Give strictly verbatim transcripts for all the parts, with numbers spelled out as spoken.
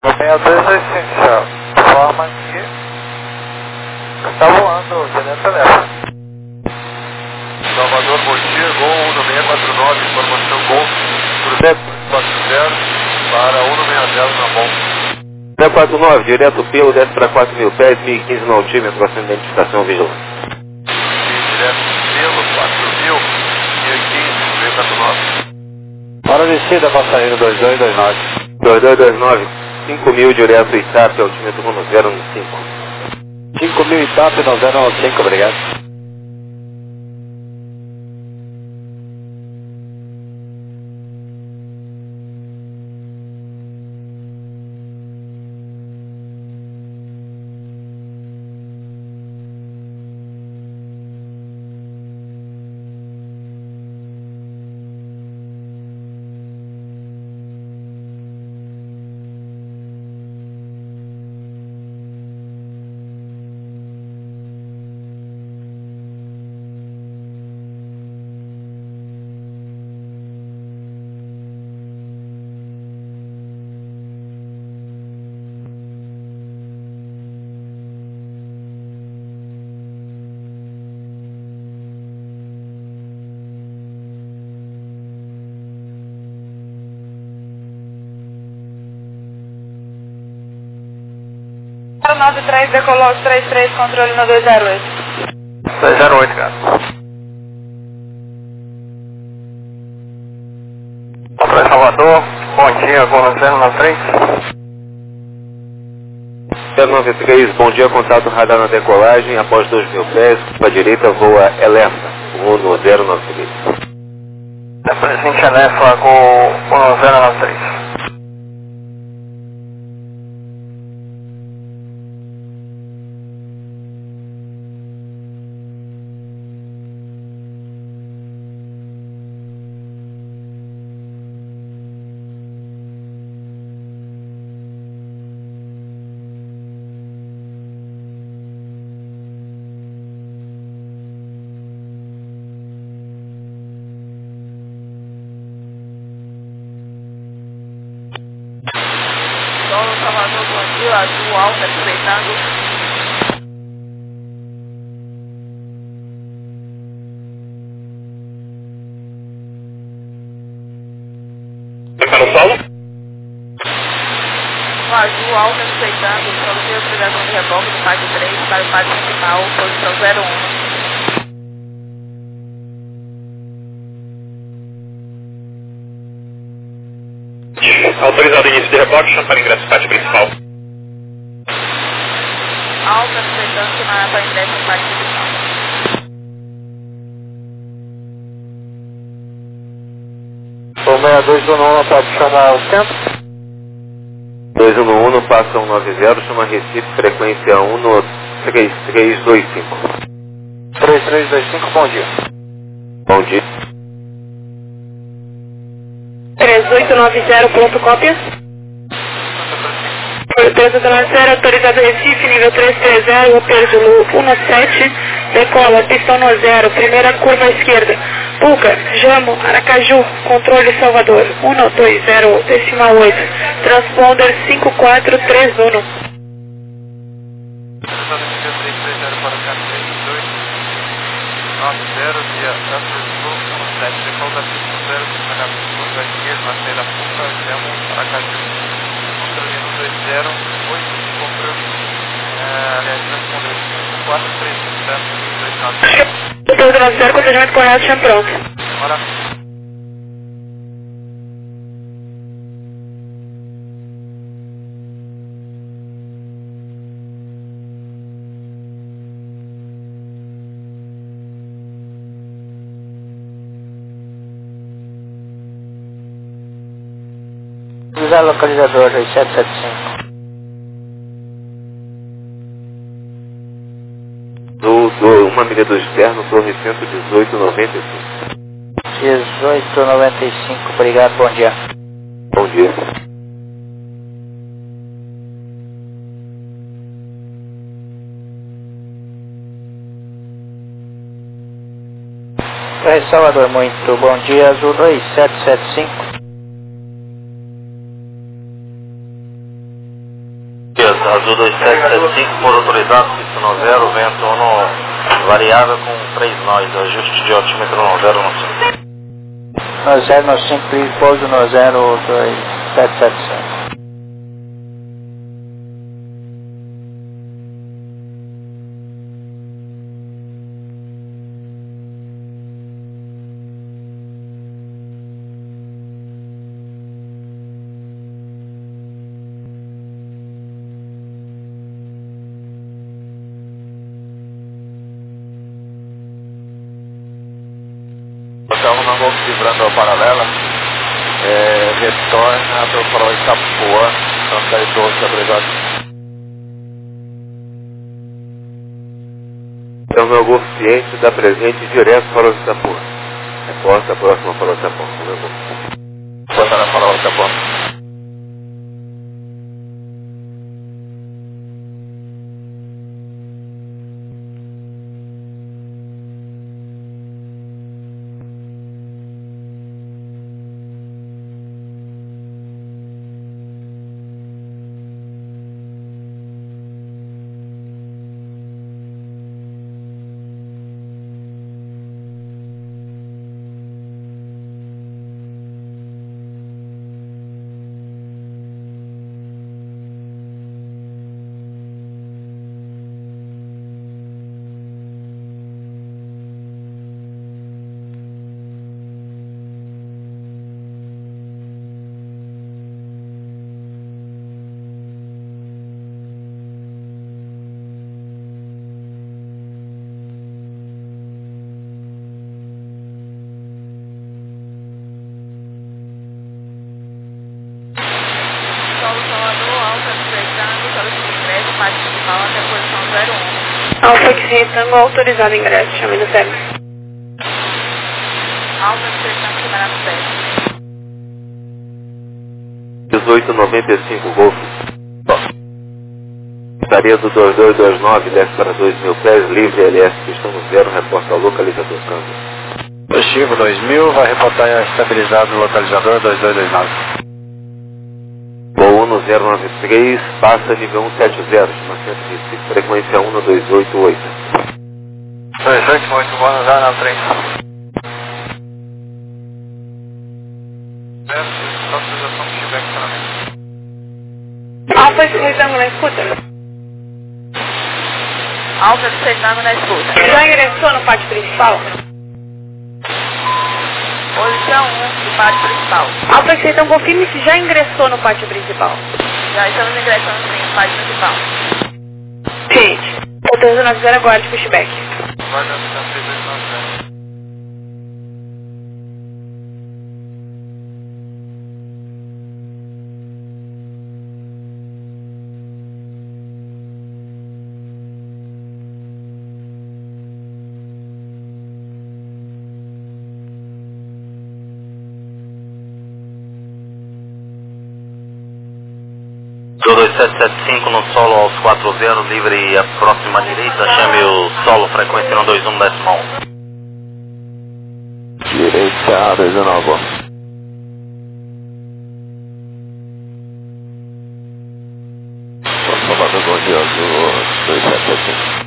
seis dois dois cinco, tchau. Informa que está voando direto leva. Salvador, bom dia, Gol um nove seis quatro nove, informação Gol, Cruzeiro quatro zero, para um nove seis zero na bomba. zero quatro nove, direto pelo, desce para quatro mil pés, mil e quinze no altímetro, próxima identificação vigilante. Direto pelo, quatro mil, mil e quinze, zero quatro nove. Hora descida, passageiro dois dois dois nove. dois dois dois nove, cinco mil, direto Itap, altímetro no zero um cinco. cinco mil Itap no zero um cinco, obrigado. nove três, decolou três três, controle no dois zero oito. dois zero oito, cara. Controle Salvador, bom dia, Gol zero nove três. zero nove três, bom dia, contato radar na decolagem, após dois mil pés, para a direita voa Elefa, rumo no zero nove três. É presente Elefa com o zero nove três. Solo Salvador, bom dia, azul alta, respeitando. Para o solo? O azul alta, respeitando, solo de autorização de reboque do P A D três para o P A D principal, posição zero um. Autorizado início de reporte, chama para ingresso pátio principal. Alta, respeitando, na para ingresso no P A D principal. O seis dois um um para chamar o centro. dois um um, passa um nove zero, chama Recife, frequência um no três três dois cinco. três três dois cinco, bom dia. Bom dia. três oito nove zero, ponto cópia. três oito nove zero, autorizado Recife, nível três três zero, roteiro Zulu um sete, decola, pistão no zero, primeira curva à esquerda. Puca, Jamo, Aracaju, controle Salvador, um dois zero, decimal oito, transponder cinco quatro três um. zero, via Sul, um sete, decola da pista zero, primeira curva à esquerda, na saída Puca, Jamo, Aracaju, controle no dois zero oito, controle, aliás, transponder cinco quatro três um, dois nove. dois nove zero, controle correto, chama pronto. Bora. Usar localizador dois sete sete cinco. Do, do, uma milha do externo, torre cento e dezoito, noventa e cinco. dezoito noventa e cinco, obrigado, bom dia. Bom dia. Oi, Salvador, muito bom dia, azul dois sete sete cinco. Azul dois sete sete cinco, por autorizado, pista no zero, vento no variável com três nós, ajuste de altímetro no zero no cinco. No zero no cinco, please, pouso no zero dois sete sete cinco. Estamos na Golf livrando a paralela, é, retorna para o farol Itapuã, Santa Idônia, obrigado. Então meu Golf ciente dá presente direto para o Itapuã. Reporta próximo para o Itapuã, meu Golf. Bota na farol Itapuã. Alfa X Retango autorizado ingresso, chame no sério. Alfa X Retango chegará no teste. dezoito noventa e cinco Golf. Estaria do dois dois dois nove, desce para dois mil pés, livre L S, pistão no zero, reporta ao localizador câmbio. Positivo dois mil, vai reportar estabilizado no localizador dois dois dois nove. Voo um zero nove três, passa nível cento e setenta, estimação de Recife, frequência um dois oito oito. dois oito oito, voo no zero nove três. Autorização do feedback para mim. Alfa X Retango na escuta. Alfa X Retango na escuta. Já ingressou no pátio principal? Posição um do pátio principal. Alfa X Retango, confirme se já ingressou no pátio principal. Já estamos ingressando sim no pátio principal. Gente, autorizando a zero agora de pushback. Guarda a três dois nove. dois sete sete cinco no solo aos quatro zero, livre e a próxima direita, chame o solo, frequência um dois um decimal. Direita, dezenove. Salvador do Rio Azul, dois sete sete cinco.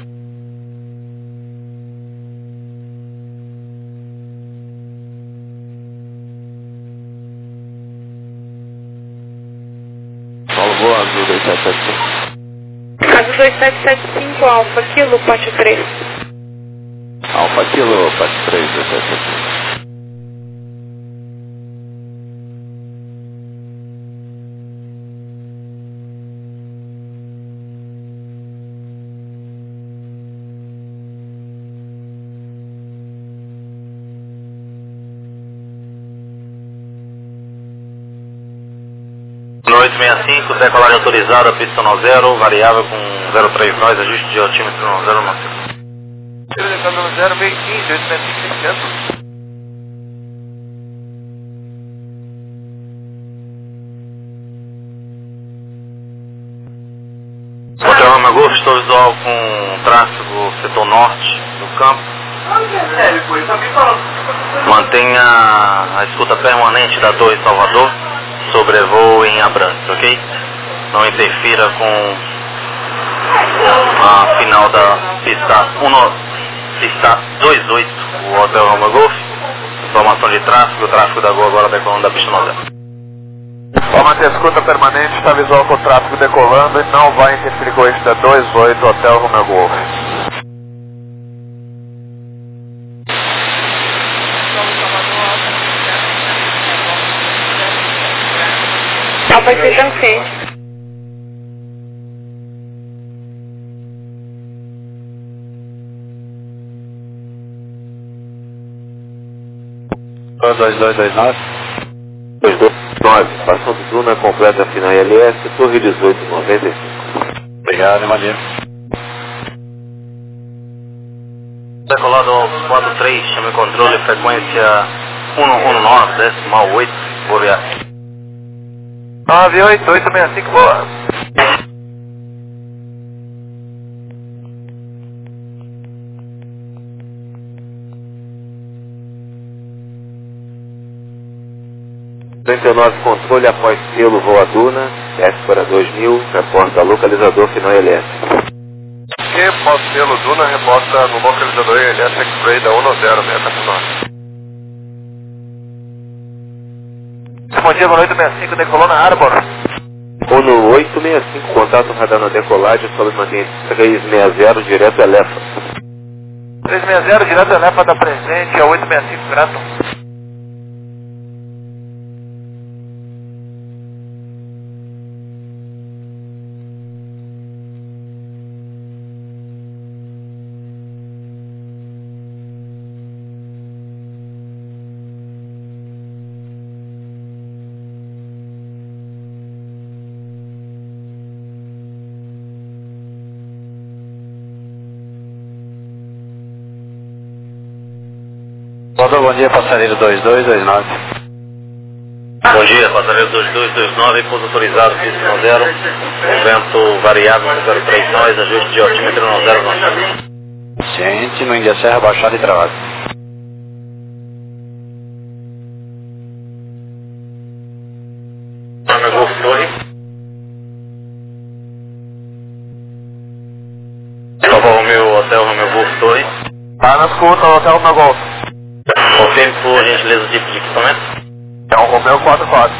Salvou Azul dois sete sete cinco. Azul dois sete sete cinco, Alfa Kilo, pátio três. Alfa Kilo, pátio três, dois sete sete cinco. oito seis cinco, decolagem autorizada, pista no zero, variável com zero três nós, ajuste de altímetro no zero nove. Decolagem no zero, meio quinze, oito seis cinco, seiscentos. Hotel Golf, estou visual com tráfego setor norte do campo. Mantenha a escuta permanente da Torre Salvador, sobrevoo em Abrantes, ok? Não interfira com a final da pista um, pista dois oito, o Hotel Roma Golf. Informação de tráfego, o tráfego da Gol agora decolando da pista nove. Ó, manter escuta permanente, está visual com o tráfego decolando e não vai interferir com o eixo da dois oito, Hotel Roma Golf. Alfa Station Quente. dois dois dois nove. dois dois nove, passando Duna completa final I L S, Torre dezoito noventa e cinco. Obrigado, Maria. Decolado ao quatro três, chame controle, frequência um um nove, decimal oito, Boreal. nove oito oito seis cinco, boa. trinta e nove, controle após selo voa Duna, desce para dois mil, reporta localizador final I L S. E pós-selo Duna, reporta no localizador I L S X-Ray da um zero seis quatro nove. Bom dia, boa noite, sessenta e cinco, decolou na Arbor. um oito seis cinco, contato radar na decolagem, sobe mantém trezentos e sessenta, direto a Elefa. trezentos e sessenta, direto a Elefa, da presente, é oito seis cinco, grato. Bom dia, passageiro dois dois dois nove. Bom dia, passageiro dois dois dois nove, pouso autorizado, pista zero, vento variável zero três nós, ajuste de altímetro no zero nove. Ciente, no Índia Serra, baixada e travado. Nome Golf Torre. Nova Romeo, Hotel Romeo Golf Torre. Tá na escuta, Hotel Roma Golf. Confirme por gentileza o tipo de equipamento. É um Romeo quatro quatro.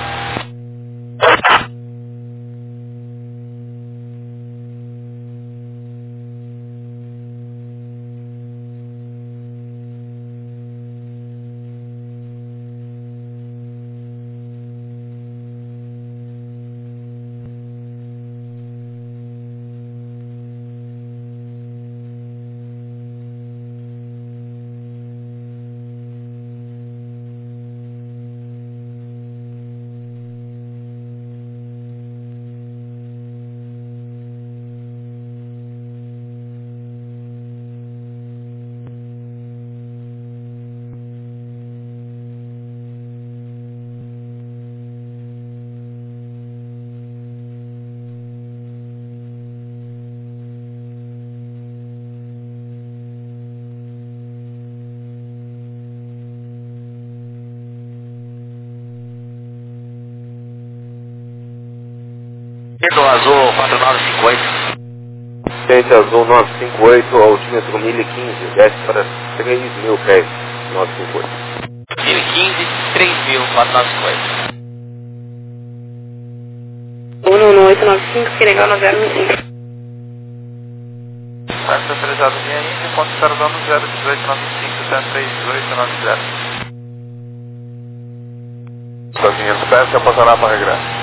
Pedro Azul quatro nove cinco oito. Centro Azul nove cinco oito, altímetro mil e quinze, desce para três mil pés, nove cinco oito. mil e quinze, três mil, quatro nove cinco oito. um um oito nove cinco, que legal, zero cinco. Está autorizado via Índia, ponto zero zero dezoito nove cinco, zero três oito nove zero. Só quinhentos pés, que eu passará para regresso.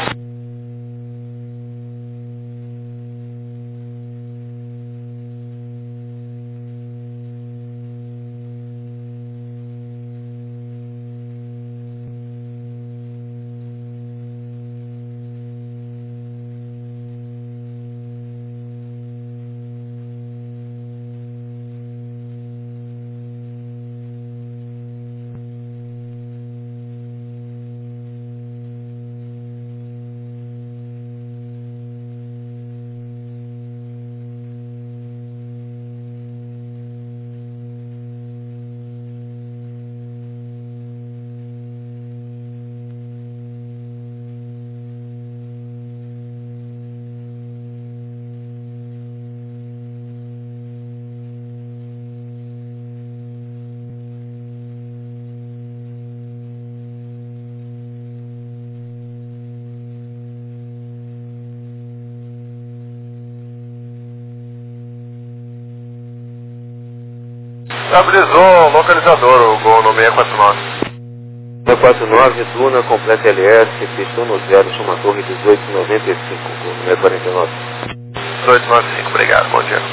Estabilizou o localizador, o gol no seis quatro nove. seis quatro nove, Duna, completa L S, pista um zero, chama torre dezoito noventa e cinco, gol no seis quarenta e nove. dezoito noventa e cinco, obrigado, bom dia.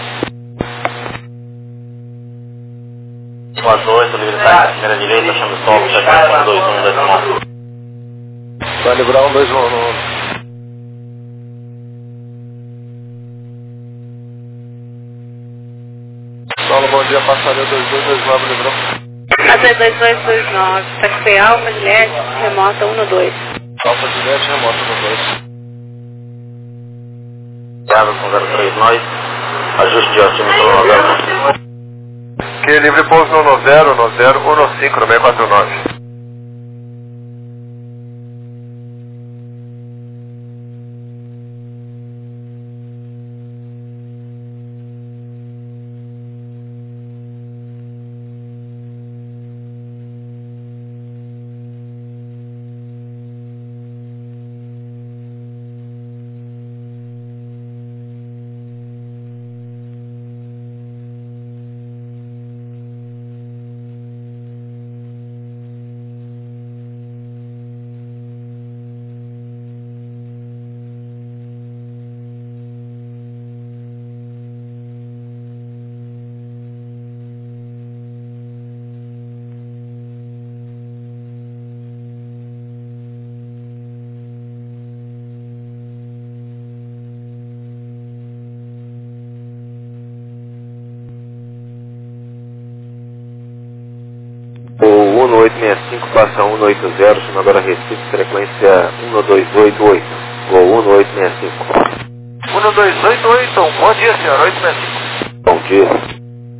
um oito, livre saída, primeira direita, chama o sol, chegando um dois um, decimal. Vai livrar um dois um no... Paulo, bom dia, passaria dois dois dois nove, livrou. Passaria dois dois dois nove, taxi Alfa, Juliette, remota um dois. Alfa, Juliette, remota um dois. Thiago com zero três nós, ajuste de otimista no zero. Que livre pouso no zero, no zero, um cinco, no seis quatro nove. O um oito seis cinco passa um oito zero, chama agora Recife, frequência um dois oito oito. Gol um oito seis cinco. um dois oito oito, bom dia, senhor, oito seis cinco. Bom dia.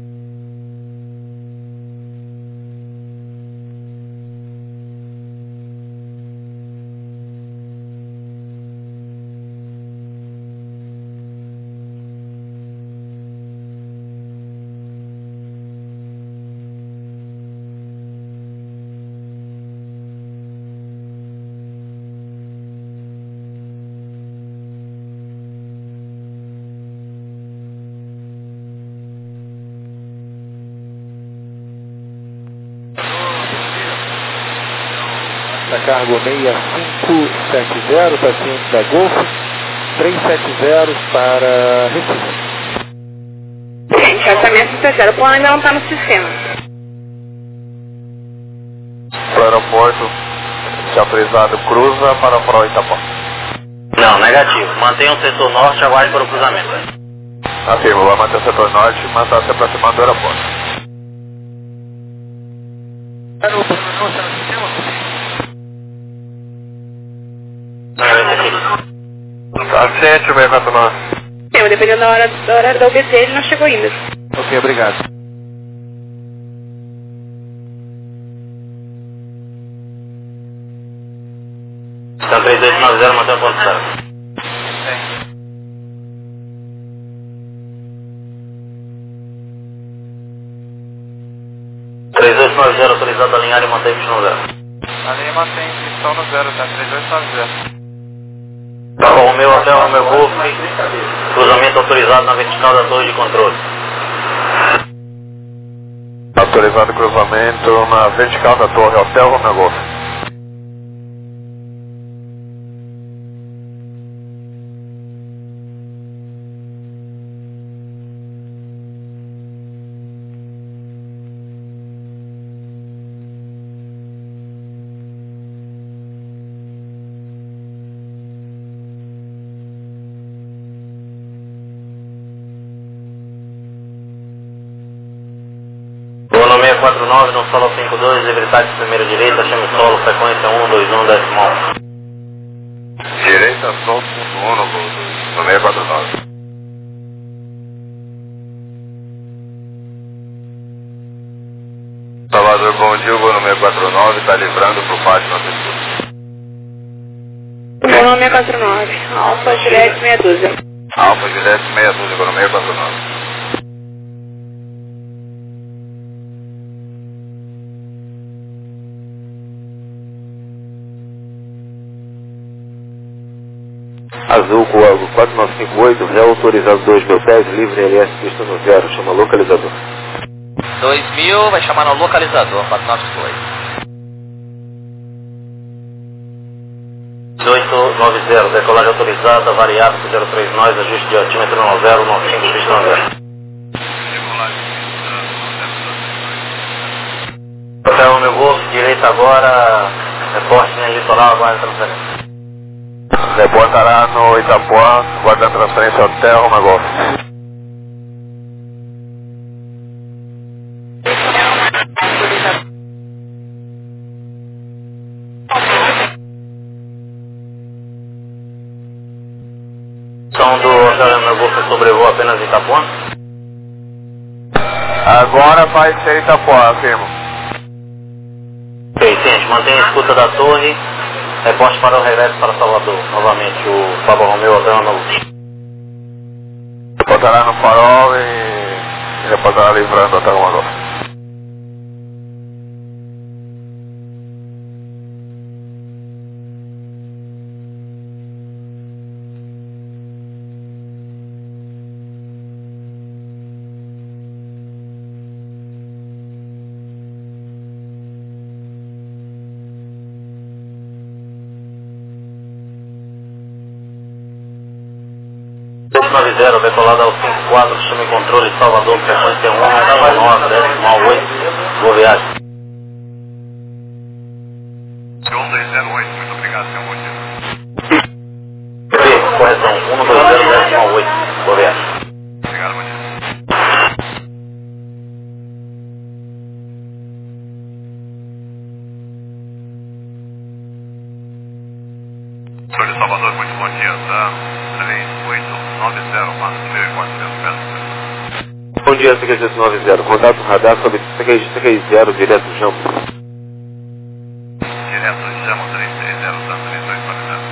Da cargo seis cinco sete zero, paciente da Golf, três sete zero para Recife. Gente, tratamento terceiro, o plano ainda não está no sistema. Para o aeroporto, se autorizado, cruza para o Pro Itapó. Não, negativo. Mantenha o setor norte e aguarde para o cruzamento. Afirmo, vai manter o setor norte, mas está se aproximando do aeroporto. Paciente, o seis quatro nove. Sim, dependendo da hora, da hora da U B T, ele não chegou ainda. Ok, obrigado. Então três dois nove zero, mantém o ponto zero. três dois nove zero, autorizado a alinhar e mantém pistão zero. A linha mantém pistão no zero, tá? três dois nove zero. Bravo Romeu até o Romeu Golf, cruzamento autorizado na vertical da torre de controle. Autorizado cruzamento na vertical da torre, Hotel Romeu Golf. seis quatro nove, no solo cinco dois, libertade de primeira direita, chama o solo, frequência um dois um, decimal. Direita, solo, ponto um, no, no seis quatro nove. Salvador, bom dia, o voo no seis quatro nove, está livrando para o pátio nossa escuta. Voo no seis quatro nove, Alfa Juliette meia dúzia. Alfa Juliette meia dúzia, voo no seis quatro nove. Azul com algo quatro nove cinco oito, reautorizado dois mil pés, livre L S, pista no zero, chama localizador. dois mil, vai chamar no localizador, quatro nove oito. oito nove zero, decolagem autorizada, variável zero três nós, ajuste de altímetro nove zero nove cinco, pista zero. Hotel meu Golf, direita agora, reporte na litoral, agora transferência. Reportará no Itapuã, guarda transferência Hotel Romeo Golf. Som do Hotel Romeo Golf sobrevoa apenas Itapuã? Agora vai ser Itapuã, afirmo. Ok, ciente, mantenha a escuta da torre, reporte para o regresso para Salvador, novamente o Papa Romeo Hotel Romeo Golf. Reportará no farol e reportará livrando Hotel Romeo Golf. dois nove zero, decolada ao cinco quatro, chame controle Salvador, frequência um, nove, decimal oito, boa viagem. um dois zero oito, muito obrigado, senhor Monte. B, correção, um dois zero, decimal oito, boa viagem. Obrigado, Monte. Senhor de Salvador, muito bom dia, tá? três oito nove zero, quatro mil e quatrocentos metros. Bom dia, C Q três nove zero, contato radar sobre C Q zero, direto Jambo. Direto Jambo três três zero, tá? três dois nove zero.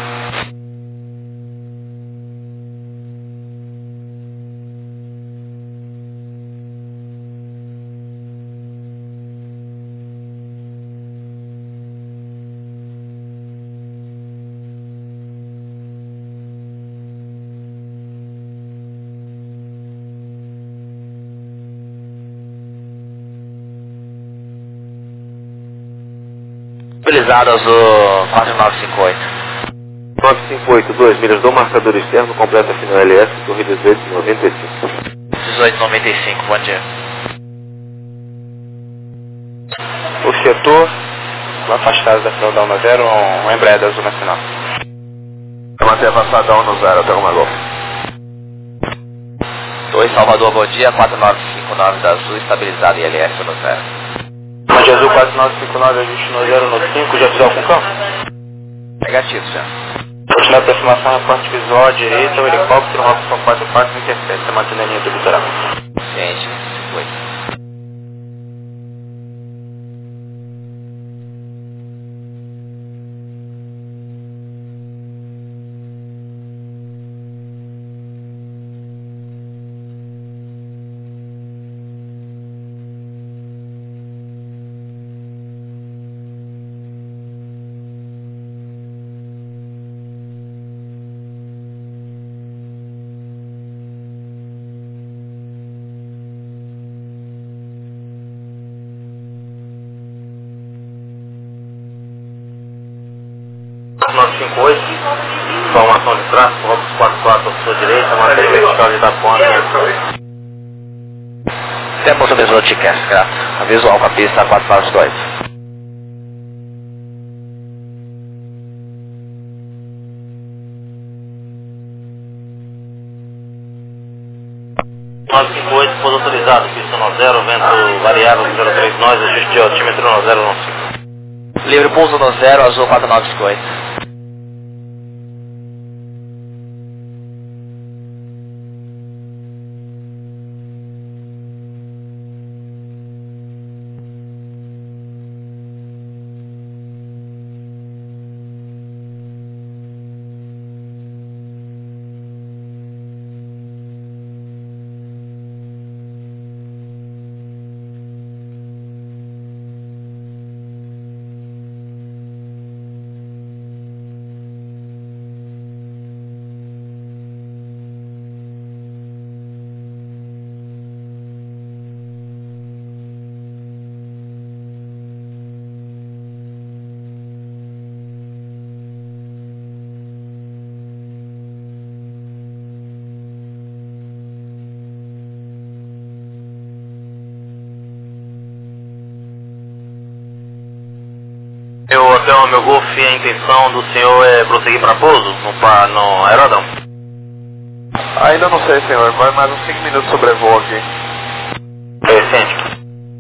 Estabilizado Azul quatro nove cinco oito. nove cinco oito dois, milhas do marcador externo, completa final L S, torre dezoito noventa e cinco. dezoito noventa e cinco, bom dia. O setor, afastado da Feudal na zero, um Embraer Azul Nacional. Manter afastado um no zero, Hotel Romeo Golf. dois Salvador, bom dia, quatro nove cinco nove da Azul, estabilizado em L S no zero. Mande Azul quatro nove cinco nove, ajuste no zero no cinco, já visual com campo? Negativo já. Continuar a aproximação, reporte visual à direita, o helicóptero, Robson quatro quatro, intercepta, mantendo a linha do litoral. Ciente, cinco oito. nove cinco oito, informação de tráfego, Robson quatro quatro à sua direita, matéria vertical de Itapuã. Tempo sobre o ticket, grato. Visual com a pista quatro nove dois. nove cinco oito, pouso autorizado, pista nove zero, vento variável zero três nós, ajuste de altímetro nove zero nove cinco. Livre pouso no zero, Azul quatro nove cinco oito. Hotel Meu Golf, a intenção do senhor é prosseguir para pouso no, pa, no aeródromo? Ainda não sei, senhor. Vai mais uns cinco minutos sobrevoo aqui. Recente.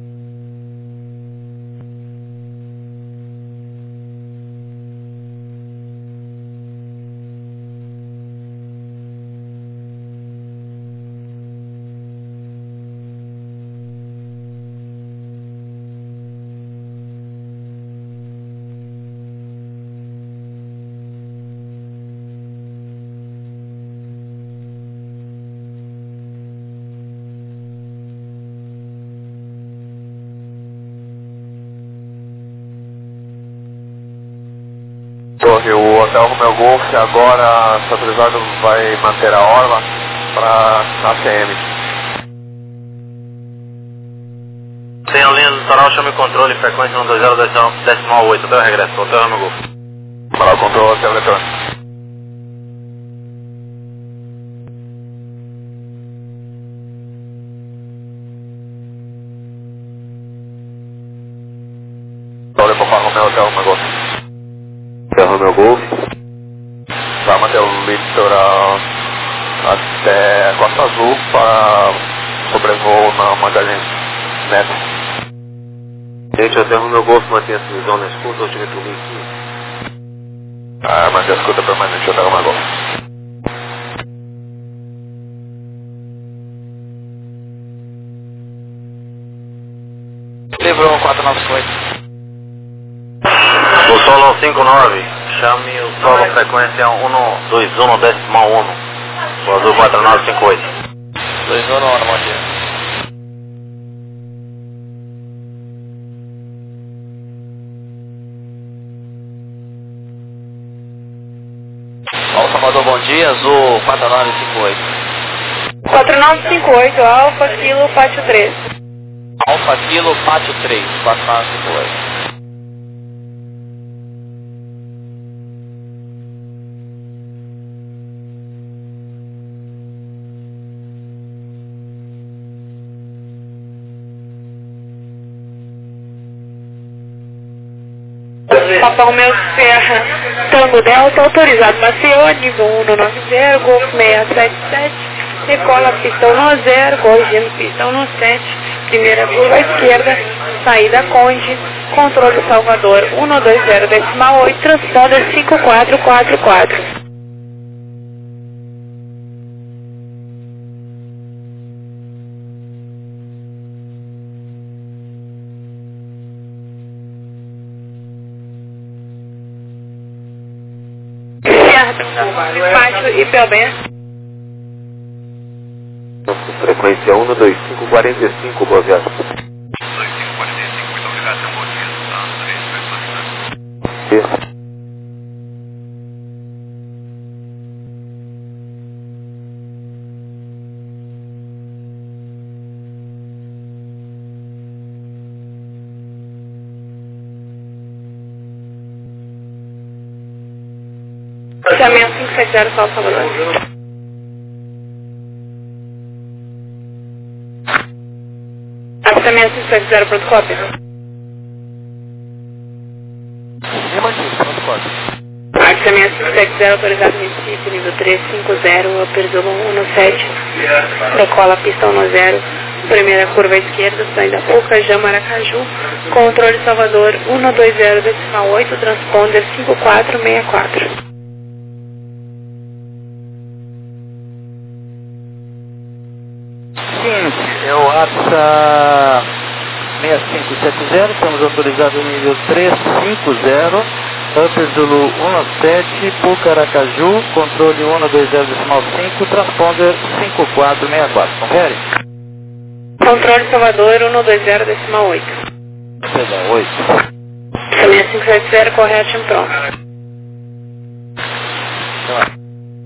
Torre, o Hotel Romeo Golf agora está autorizado, vai manter a orla para a C M. Tem a linha do litoral, chame o controle, frequência um dois zero decimal oito, até o regresso, Hotel Romeo Golf. Para o controle, hotel retorno. Torre, Alfa Romeo, Hotel Romeo Golf. Hotel Romeo Golf. Vai manter o litoral até Costa Azul para sobrevoo na Magalhães Neto. Gente, Hotel Romeo Golf mantém a visão na escuta, altímetro mil e quinze. Ah, mas a escuta permanente, Hotel Romeo Golf. Livrou quatro nove cinco oito. O solo cinco nove, chame o solo frequência um dois um decimal um, o azul quatro nove cinco oito. dois um um, bom dia. Alfa Salvador, bom dia, azul quatro nove cinco oito. quatro nove cinco oito, Alfa Kilo Pátio três. Alfa Kilo Pátio três, quatro nove cinco oito. Papa Romeo Serra, Tango Delta, autorizado Maceió, nível um no nove zero, Golf seis sete sete, decola pistão no zero, corrigindo pistão no sete, primeira curva à esquerda, saída Conde, controle Salvador um dois zero decimal oito, transponder cinco quatro quatro quatro. Pátio e Pelbé. Frequência um dois cinco quatro cinco, boa viagem. dois cinco quatro cinco, muito obrigado, tenha um bom dia. Sim. Fechamento cinco sete zero, Sal Salvador. Fechamento cinco sete zero, pronto cópia. Fechamento cinco sete zero, autorizado Recife, nível três cinco zero, Aperzulo um sete, decola pistão no zero, primeira curva à esquerda, saída Pouca, Jama, Aracaju, controle Salvador um dois zero decimal oito, transponder cinco quatro seis quatro. Seguinte, é o A T S A seis cinco sete zero, estamos autorizados no nível três cinco zero, Upper Zulu um sete, Puca Aracaju, controle um dois zero decimal cinco, transponder cinco quatro seis quatro, confere? Controle Salvador um dois zero decimal oito. Perdão, oito. seis cinco sete zero, correto e pronto. Então,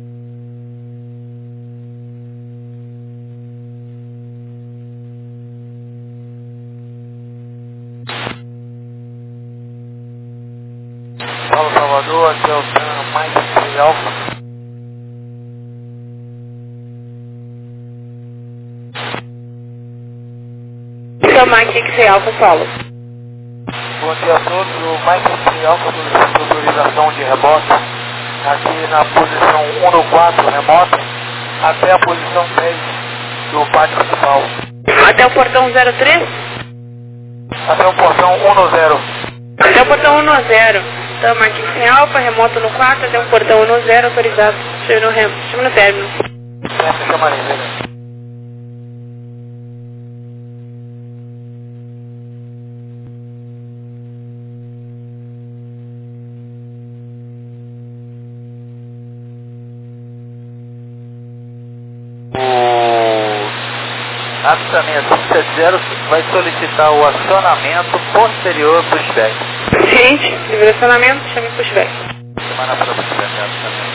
Paulo Salvador, aqui é o Tan mais três Alfa. Seu Mike X Alfa Solo. Bom dia a todos. O Mike Alfa solicita autorização de rebote aqui na posição um no quatro remota até a posição dez do pátio principal. Até o portão zero três? Até o portão um no zero. Até o portão um no zero. Então, Marquinhos sem Alfa, remoto no quatro, até o portão um no zero, autorizado. Chama no, rem... Chama no término. Essa chama ali, né? A pista seis cinco sete zero vai solicitar o acionamento posterior do pushback. Gente, livre acionamento, chame pushback. Semana para pushback, também.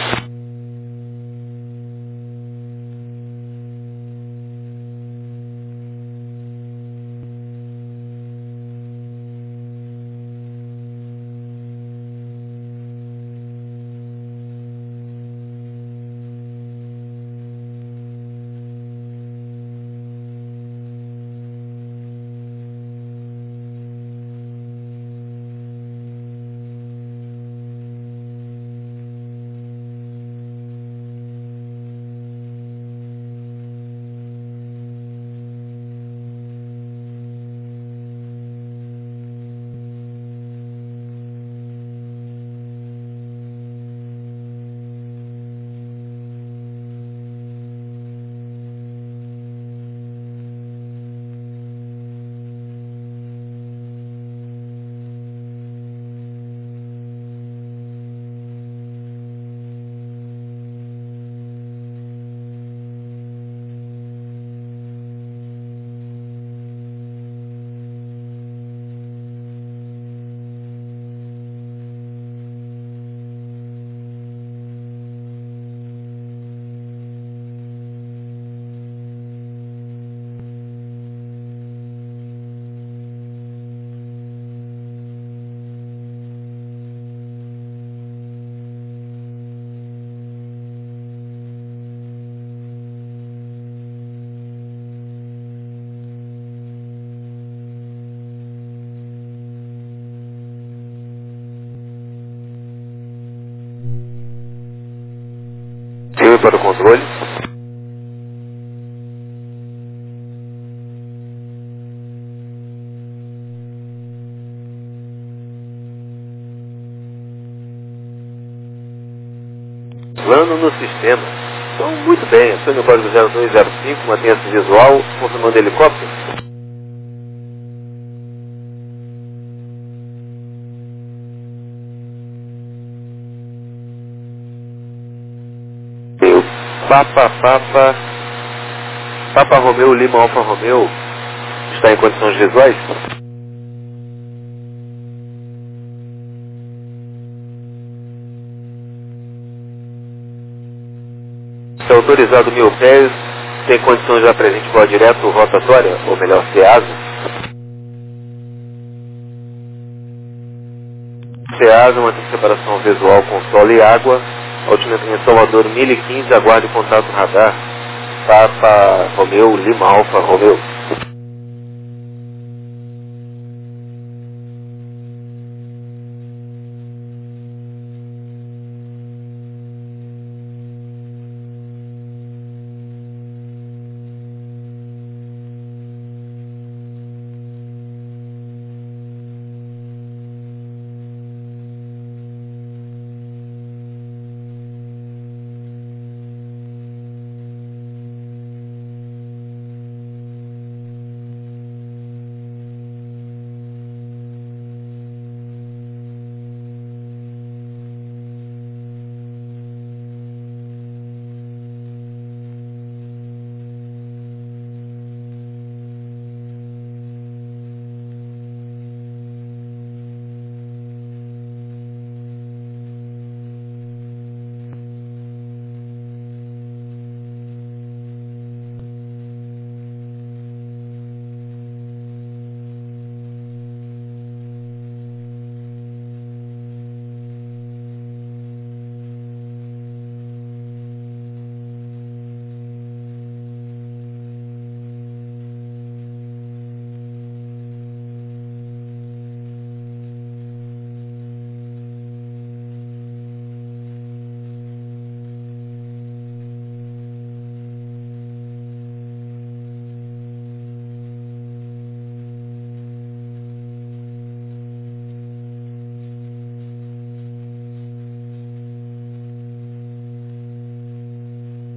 Filme para o controle. Plano no sistema. Então, muito bem. Acione o código zero dois zero cinco, mantenha-se visual, confirmando helicóptero. Papa, Papa, Papa Romeu, Lima Alfa Romeu, está em condições visuais? Está autorizado mil pés, tem condições de presente voar direto rotatória, ou melhor, CEASA? CEASA, mantém separação visual com solo e água. Altimetria em Salvador mil e quinze, aguarde contato radar. Papa Romeu, Lima Alfa Romeu.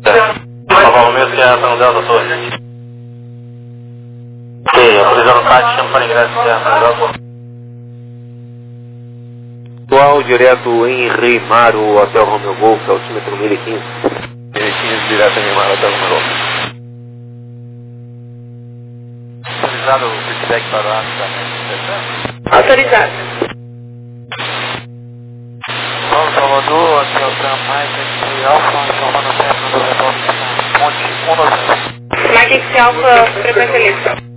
Alfa Romeo, Sierra São Delta Torre. Ok, autorizando o táxi, chama para ingresso, Sierra São Delta. Atual direto em Reimaro, Hotel Romeo Golf, altímetro mil e quinze. mil e quinze, direto em Reimaro, Hotel Romeo Golf. Autorizado o feedback para o também. Autorizado. Paulo Salvador, aqui é o Tram Mais, aqui Alfa, informando o centro do rebote na Monte um nove zero. Mike X Alfa, frequência livre.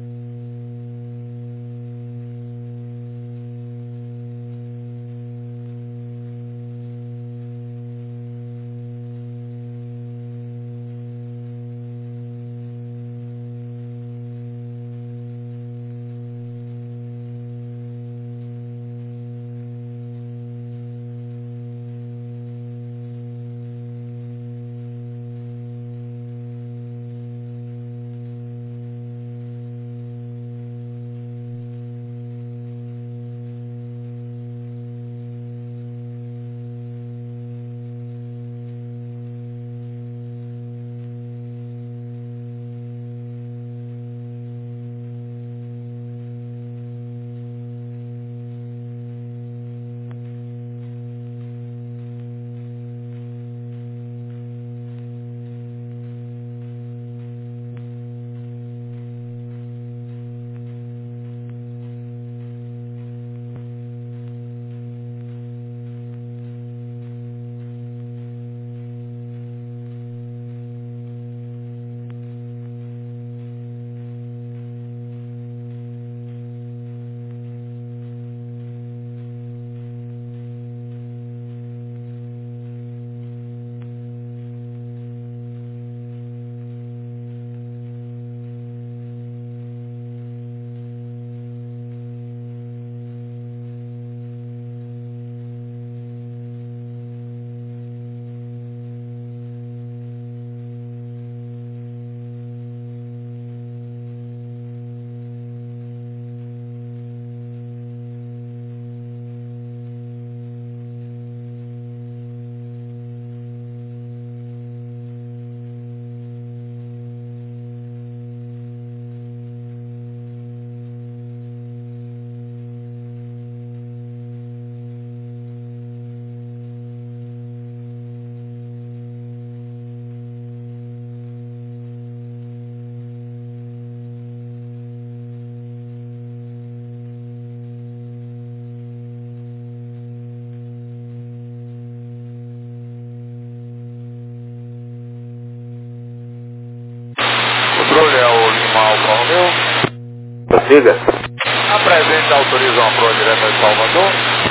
Controle é o Lima Alfa Romeo. Prossiga. Apresente a autorização para o direto de Salvador.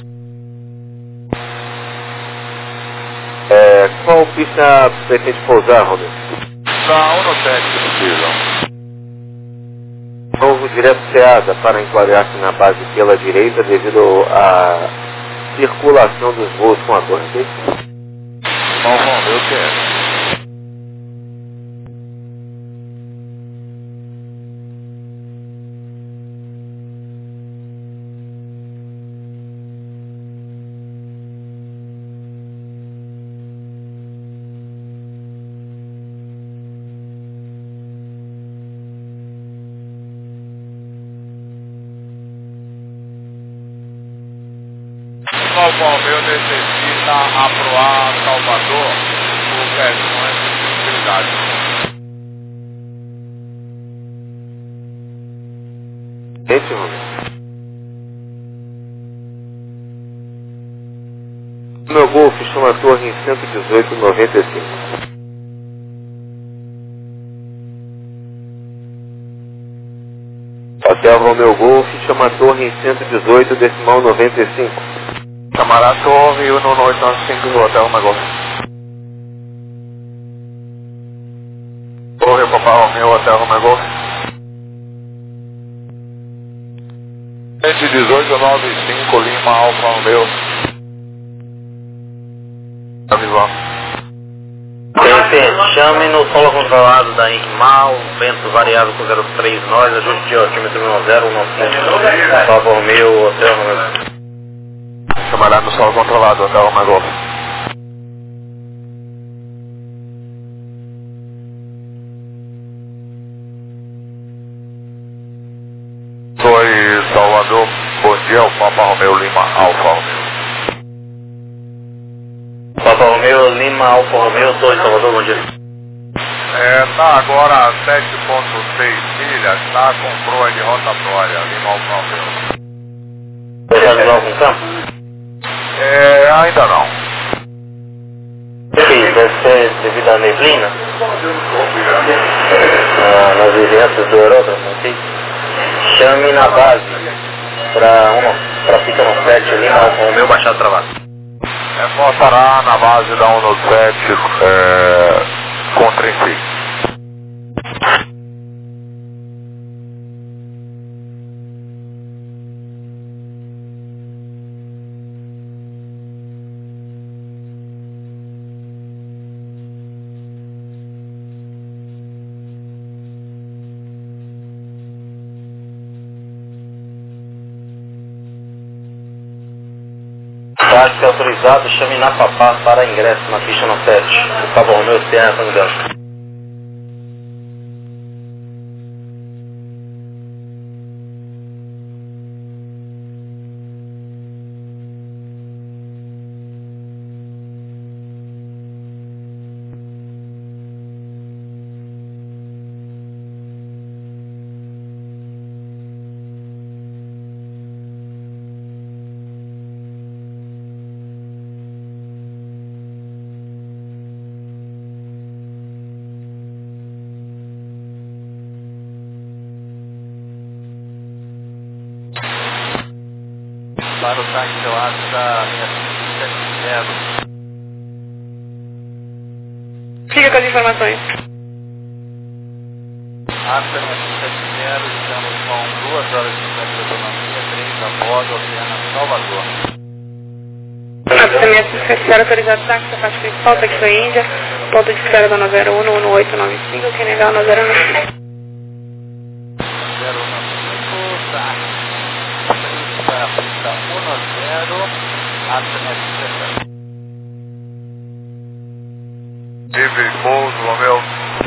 É, qual pista pretende pousar, Romeo? Na um sete, possível. Novo direto Ceasa para enquadrar-se na base pela direita devido à circulação dos voos com a torre, ok? Alfa Romeo, quero. Alfa Romeo necessita aproar Salvador por questões de visibilidade. Esse, Romeo. Meu Golf chama a torre em cento e dezoito, noventa e cinco. Hotel Romeo Golf chama a torre em cento e dezoito, decimal noventa e cinco. Camarada Torre um oito nove cinco do Hotel Romeo Golf. Torre Papa Romeo, Hotel Romeo Golf. cento e dezoito, noventa e cinco, Lima Alfa Romeo. Avisou. P, chame no solo controlado da Inmal, vento variável com zero três nós, ajuste de altímetro zero um nove sete, Alfa Romeo, Hotel Romeo. Trabalhar no solo controlado, Hotel Romeo Golf. Salvador, bom dia, o Papa Romeu Lima Alfa Romeu. Papa Romeu Lima Alfa Romeu dois, Salvador, bom dia. É, tá agora a sete ponto seis milhas, tá com proa de rotatória, Lima Alfa Romeu. Você já viu algum campo? É, ainda não. Sim, deve ser devido à neblina. Ah, nas vizinhanças do aeródromo, ok? Chame na base para pista no sete, Lima Alfa Romeu, baixar travado. Reforçará na base da um sete é, contra em si. Táxi autorizado, chame na Papá para ingresso na pista no sete. Papa Romeu Sierra Tango. Para o táxi eu acho da seis cinco sete zero. Fica com as informações. Asta seis cinco sete zero, estamos com duas horas e cinquenta de autonomia, três a bordo, Oceana Salvador. Asta seis cinco sete zero, autorizado táxi, a parte principal, táxi Índia, ponto de espera da zero um um oito nove cinco, que é legal na zero um cinco. zero um cinco, táxi. Para a pista um zero, Asta seis cinco sete zero. Livre pouso, Romeu.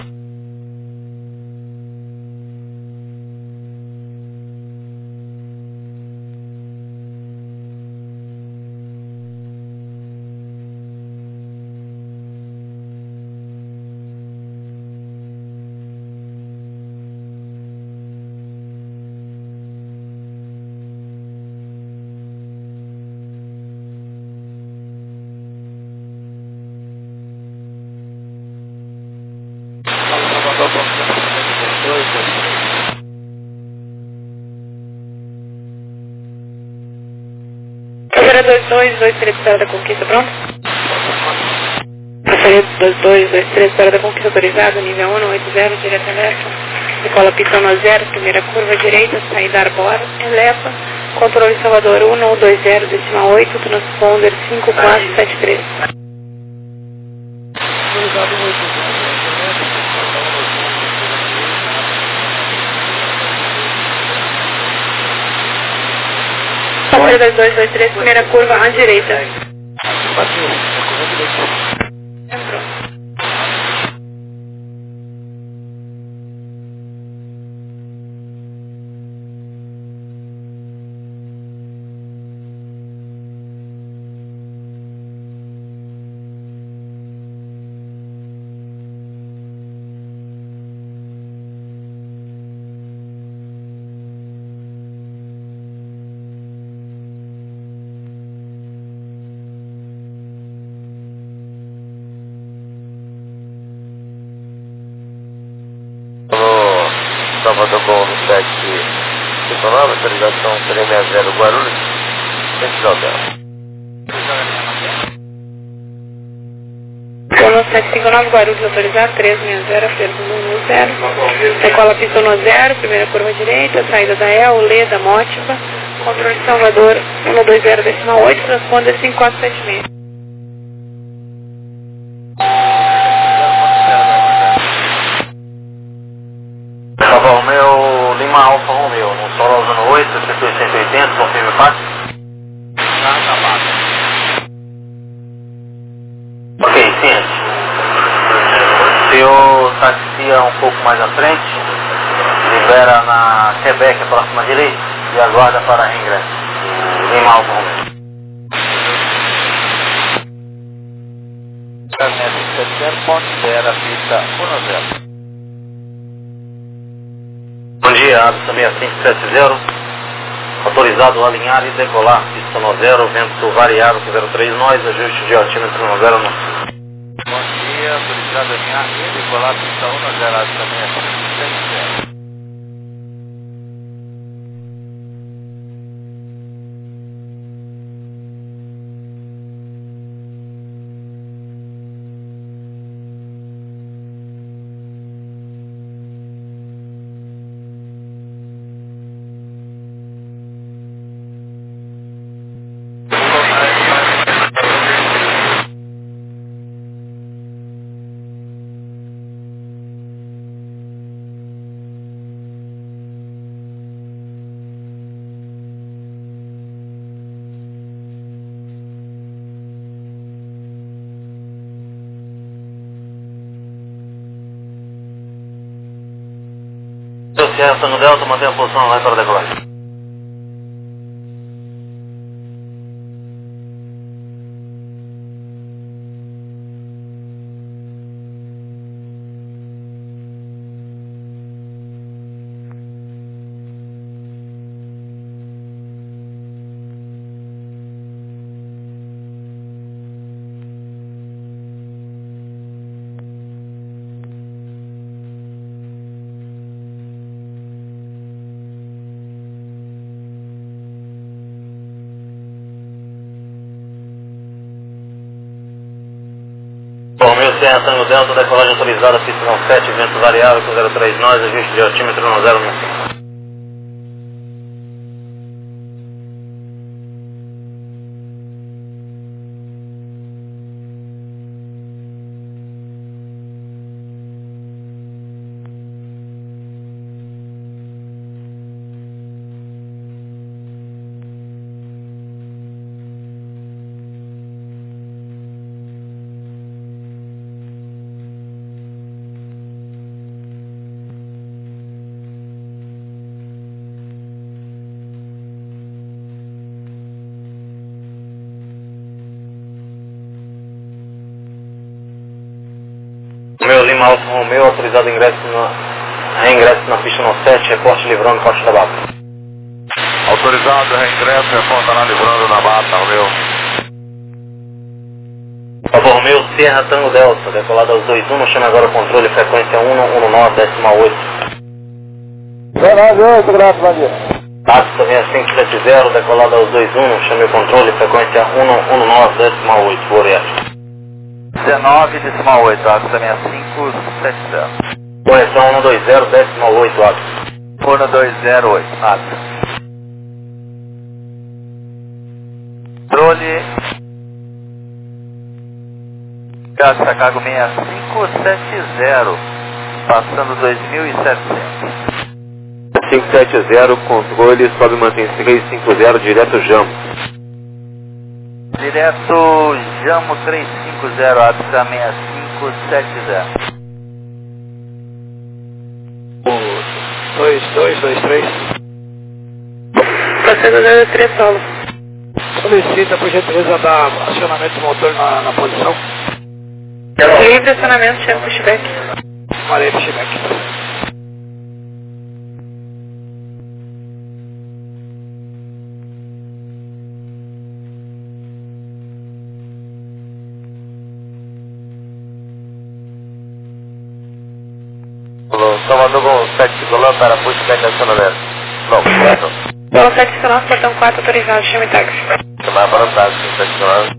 Passageiro dois dois dois três, espera da conquista, pronto? Passageiro dois dois dois três, espera da conquista, autorizado, nível um oito zero, direto eleva. Decola pista no zero, primeira curva direita, saída arbora, eleva. Controle Salvador um um dois zero, decimal oito, transponder cinco quatro sete três. Passageiro dois dois dois três, primeira curva à direita. Entrou. Salvador Bom no sete cinco nove, autorização três seis zero Guarulhos, centro de hotel. Sono sete cinco nove Guarulhos, autorizado, três seis zero, Ferro um zero. Decola pista no zero, primeira curva direita, saída da E L, Lê, da Mótica. Controle Salvador um dois zero, decimal oito, transponder cinco quatro sete seis. Papa Romeu Lima Alfa Romeu, no solo zona oito, setor cento e oitenta, confirme o fax. Tá acabado. Ok, ciente. O senhor taxia um pouco mais à frente, libera na Quebec, a próxima direita. e aguarda para reingresso. Lima Alfa Romeo. Caminhonete cinco sete zero, pondera pista um zero. Bom dia, Absa seis cinco sete zero. Autorizado a alinhar e decolar, pista no zero, vento variável zero três nós, ajuste de altímetro no zero no. Bom dia, autorizado a alinhar e decolar, pista um zero, Absa seis cinco sete zero. Sierra Tango Delta, mantenha a posição lá para decolagem. Romeo Sierra Tango Delta, decolagem autorizada, pista não sete, vento variável com zero três nós, ajuste de altímetro no zero um cinco. Romeo Lima Alfa Romeo, autorizado ingresso na, reingresso na pista no sete, reporte livrando Costa da Bata. Autorizado, reingresso, reporta na livrando na Bata, Romeo. Alfa Romeo Sierra Tango Delta, decolado aos dois um, chama agora o controle, frequência um um nove, decimal oito. zero oito, graças a Deus. Absa seis cinco sete zero, decolado aos dois um, chame o controle, frequência um um nove, decimal oito, Boreal. dezenove, decimal oito, Absa seis cinco sete zero. Correção um dois zero, decimal oito, Absa. um dois zero oito, Absa. Controle. Gasta Cargo seis cinco sete zero, passando dois mil e setecentos. cinco sete zero, controle, sobe e mantém três cinco zero, direto Jamo. Direto Jamo três cinco zero, Absa seis cinco sete zero. dois dois dois três. Passando zero três solo. Solicita, por gentileza, dar acionamento do motor na, na posição. Livre acionamento, chama pushback. Marei pushback. Salvador com sete Sigolão para pushback acionamento. Não, correto. Polo sete cinco nove, portão quatro, autorizado, chame táxi. Chamar para o táxi, sete cinco nove.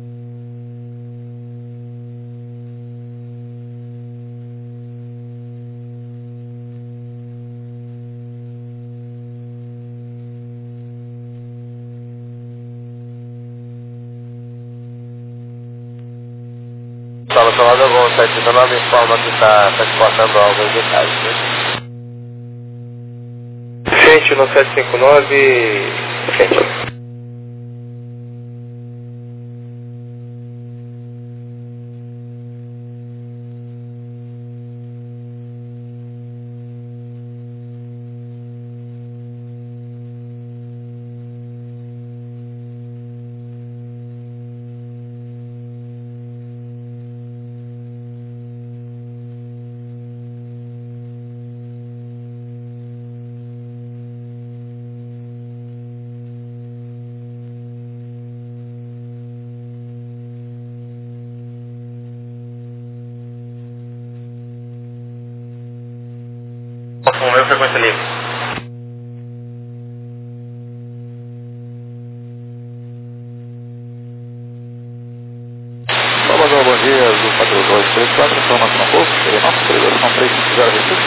Salvador com sete cinco nove, informa que está transportando algo em detalhes, né? Frente no sete cinco nove, frente. Romeu, frequência livre. Salvador, bom dia, Azul quatro dois três quatro, informação pouco, seria nossa autorização três cinco zero Recife.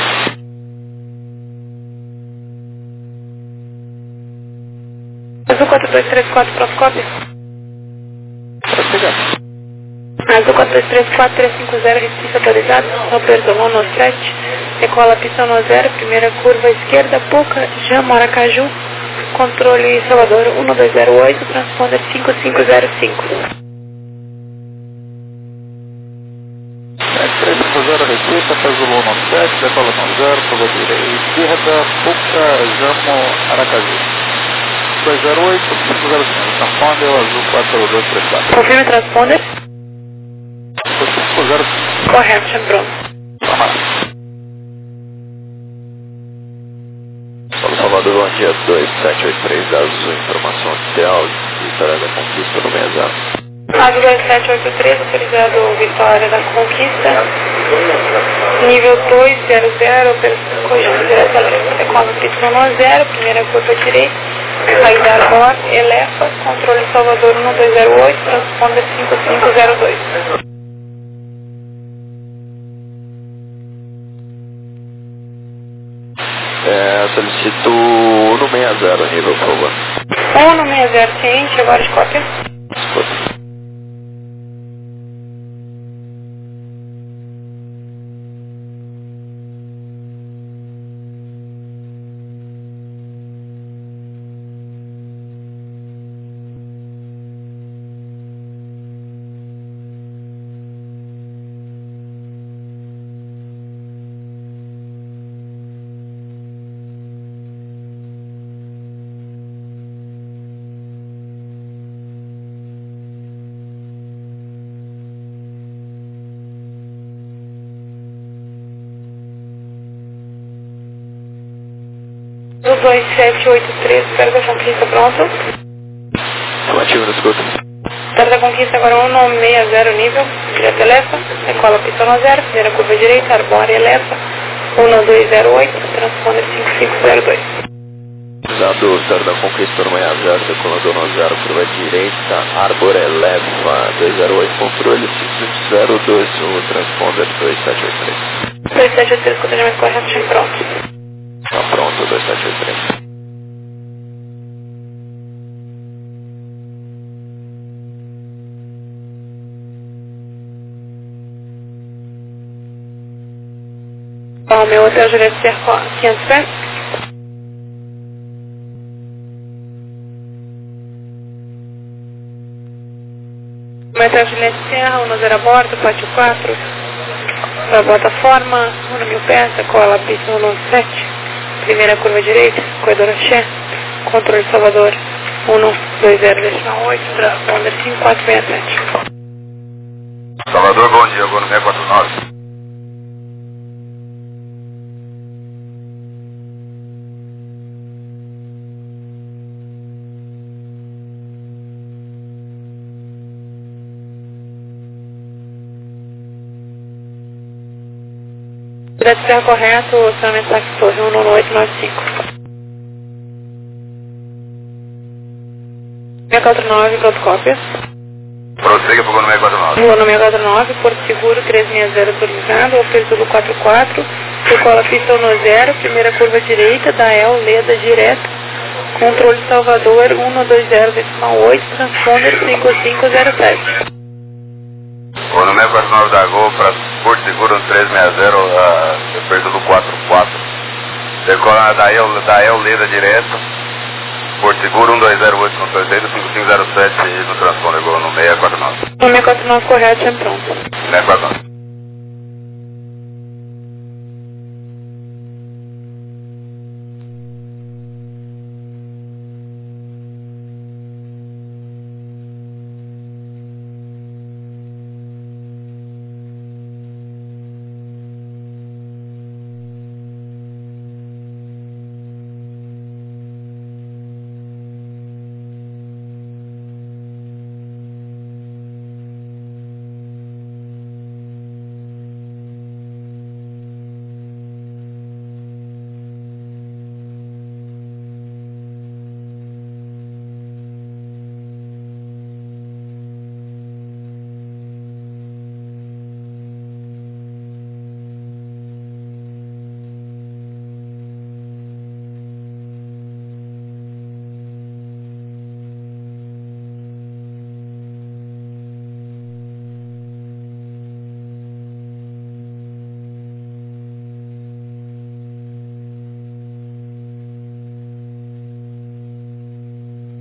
Azul quatro dois três quatro, Procópio. Prossiga. Azul quatro dois três quatro, três cinco zero, Recife atualizado, Roberto Mono sete, decola pista no zero, primeira curva esquerda, Puca, Jamo, Aracaju, controle Salvador um dois zero oito, transponder cinco cinco zero cinco. três cinco zero Recife, Azul um sete, decola com zero, curva direita, esquerda, Puca, Jamo, Aracaju. dois zero oito, cinco zero cinco, transponder, Azul quatro dois três quatro. Confirme transponder. cinco zero cinco. Correto, já pronto. Tomara. Salvador, bom dia, dois sete oito três Azul, informação oficial, Vitória da Conquista no seis zero. Azul dois sete oito três, autorizado Vitória da Conquista, nível dois zero zero, corrigendo direto a leste, decola pista no zero, primeira curva direita, saída agora, eleva, controle Salvador um dois zero oito, transponder cinco cinco zero dois. É, solicito no seis zero, nível, por favor. um no seis zero, ciente, agora cópia. Escuta. Do dois sete oito três, Vitória da Conquista pronto. Relativo no escuta. Vitória da Conquista agora um no seis zero nível, direto eleva, decola pista no zero, primeira curva direita, arbora eleva, um dois zero oito, transponder cinco cinco zero dois. Usado Vitória da Conquista no seis zero, decolador no zero, curva direita, Arbor eleva, dois zero oito, controle cinco cinco zero dois, o transponder dois sete oito três. dois sete oito três, controle correto, já pronto. Tá pronto, dois sete oito três. Bom, meu hotel Juliette Serra, quinhentos pés. Meu hotel Juliette Serra, um zero a bordo, pátio quatro, para plataforma, um mil pés, decola pista um sete, primeira curva direita, corredor axé, controle Salvador um dois zero oito, transponder cinco quatro seis sete. Salvador, bom dia, agora no seis quatro nove. Direto Serra correto, acionamento táxi torre um oito nove cinco. seis quatro nove, pronto cópia. Prossiga para o seis quatro nove. Rua no seis quatro nove, Porto Seguro trezentos e sessenta autorizado, Alpesuro quatro quatro, decola pista no zero, primeira curva direita, Dael, Leda, direto, controle Salvador um dois zero oito, transponder cinco cinco zero sete. Vou no seis quatro nove da Gol para Porto Seguro três seis zero, uh, perto do quatro quatro. Decola da El, da El Leda direto. Porto Seguro um dois zero oito, controle dele, cinco cinco zero sete no transponder Gol no seis quatro nove. No seis quatro nove correto, já pronto. seis quatro nove.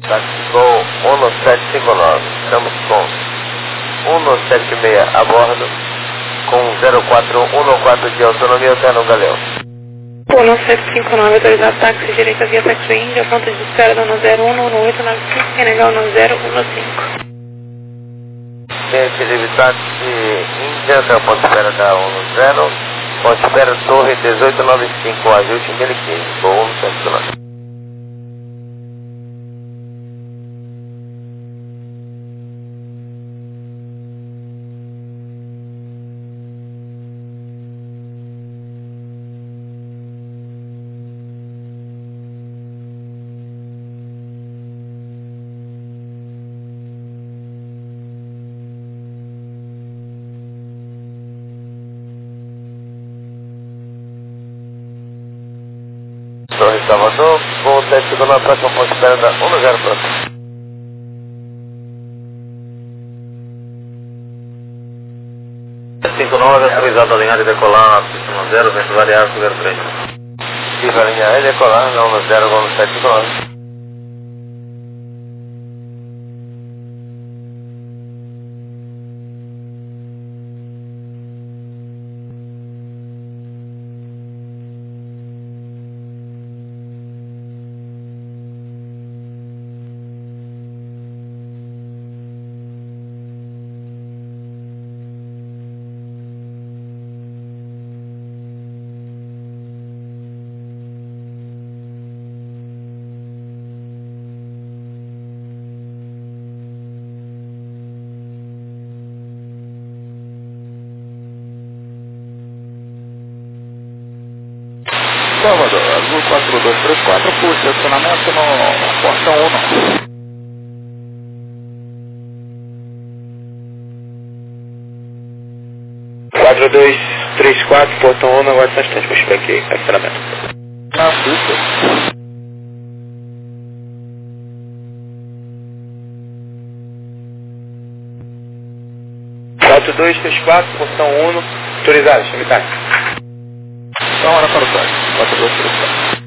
táxi Gol um sete cinco nove, estamos com um sete seis a bordo, com zero quatro um quatro de autonomia até no Galeão. um sete cinco nove, autorizado táxi direita via táxi Índia, ponto de espera do zero um um oito nove cinco, Senegal zero um cinco. Cliente livre táxi Índia, até o ponto de espera da um zero, ponto de espera Torre dezoito noventa e cinco, ajuste mil e quinze, Gol um sete cinco nove. Torre Salvador, voo sete cinco nove, próximo ponto de espera da um zero próximo. sete cinco nove, autorizado a alinhar e decolar, pista um zero, vento variável, zero três. Viva alinhar e decolar, na um zero, voo sete cinco nove. Salvador, Azul quatro dois três quatro, por estacionamento no portão um. quatro dois três quatro, portão um, aguarde só um instante, vou chegar aqui, estacionamento. Na pista. quatro dois três quatro, portão um, autorizado, chame táxi. Então, hora para o táxi, quatro dois três quatro.